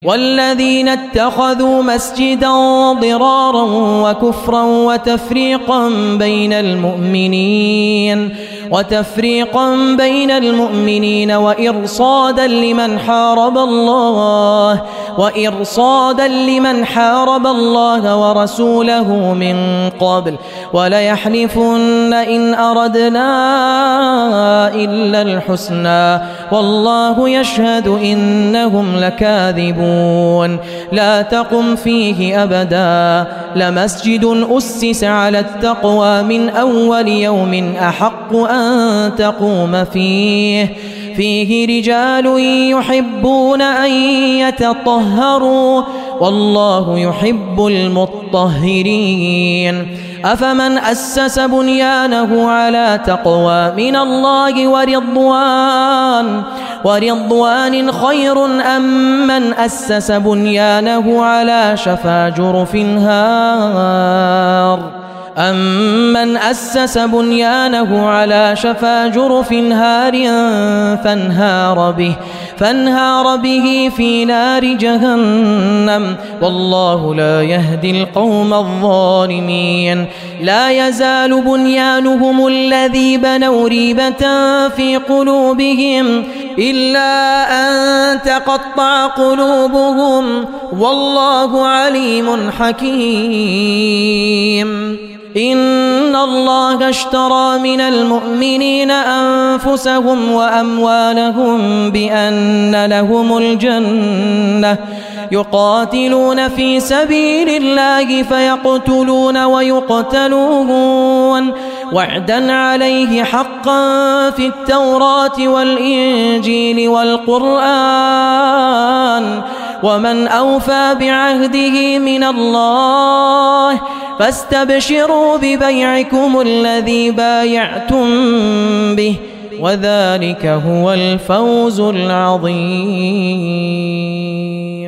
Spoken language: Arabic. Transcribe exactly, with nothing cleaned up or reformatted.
والذين اتخذوا مسجدا ضرارا وكفرا وتفريقا بين المؤمنين وتفريقا بين المؤمنين وإرصادا لمن حارب الله وإرصادا لمن حارب الله ورسوله من قبل وليحلفن إن أردنا إلا الحسنى والله يشهد إنهم لكاذبون. لا تقم فيه أبدا لمسجد أسس على التقوى من أول يوم أحق أن تقوم فيه فيه رجال يحبون أن يتطهروا والله يحب المطهرين. أفمن أسس بنيانه على تقوى من الله ورضوان ورضوان خير أم من أسس بنيانه على شفا جرف هار أمن أسس بنيانه على شفا جرف هار فانهار به فانهار به في نار جهنم والله لا يهدي القوم الظالمين. لا يزال بنيانهم الذي بنوا ريبة في قلوبهم إلا أن تقطع قلوبهم والله عليم حكيم. إن الله اشترى من المؤمنين أنفسهم وأموالهم بأن لهم الجنة يقاتلون في سبيل الله فيقتلون ويقتلون وعدا عليه حقا في التوراة والإنجيل والقرآن ومن أوفى بعهده من الله فاستبشروا ببيعكم الذي بايعتم به وذلك هو الفوز العظيم.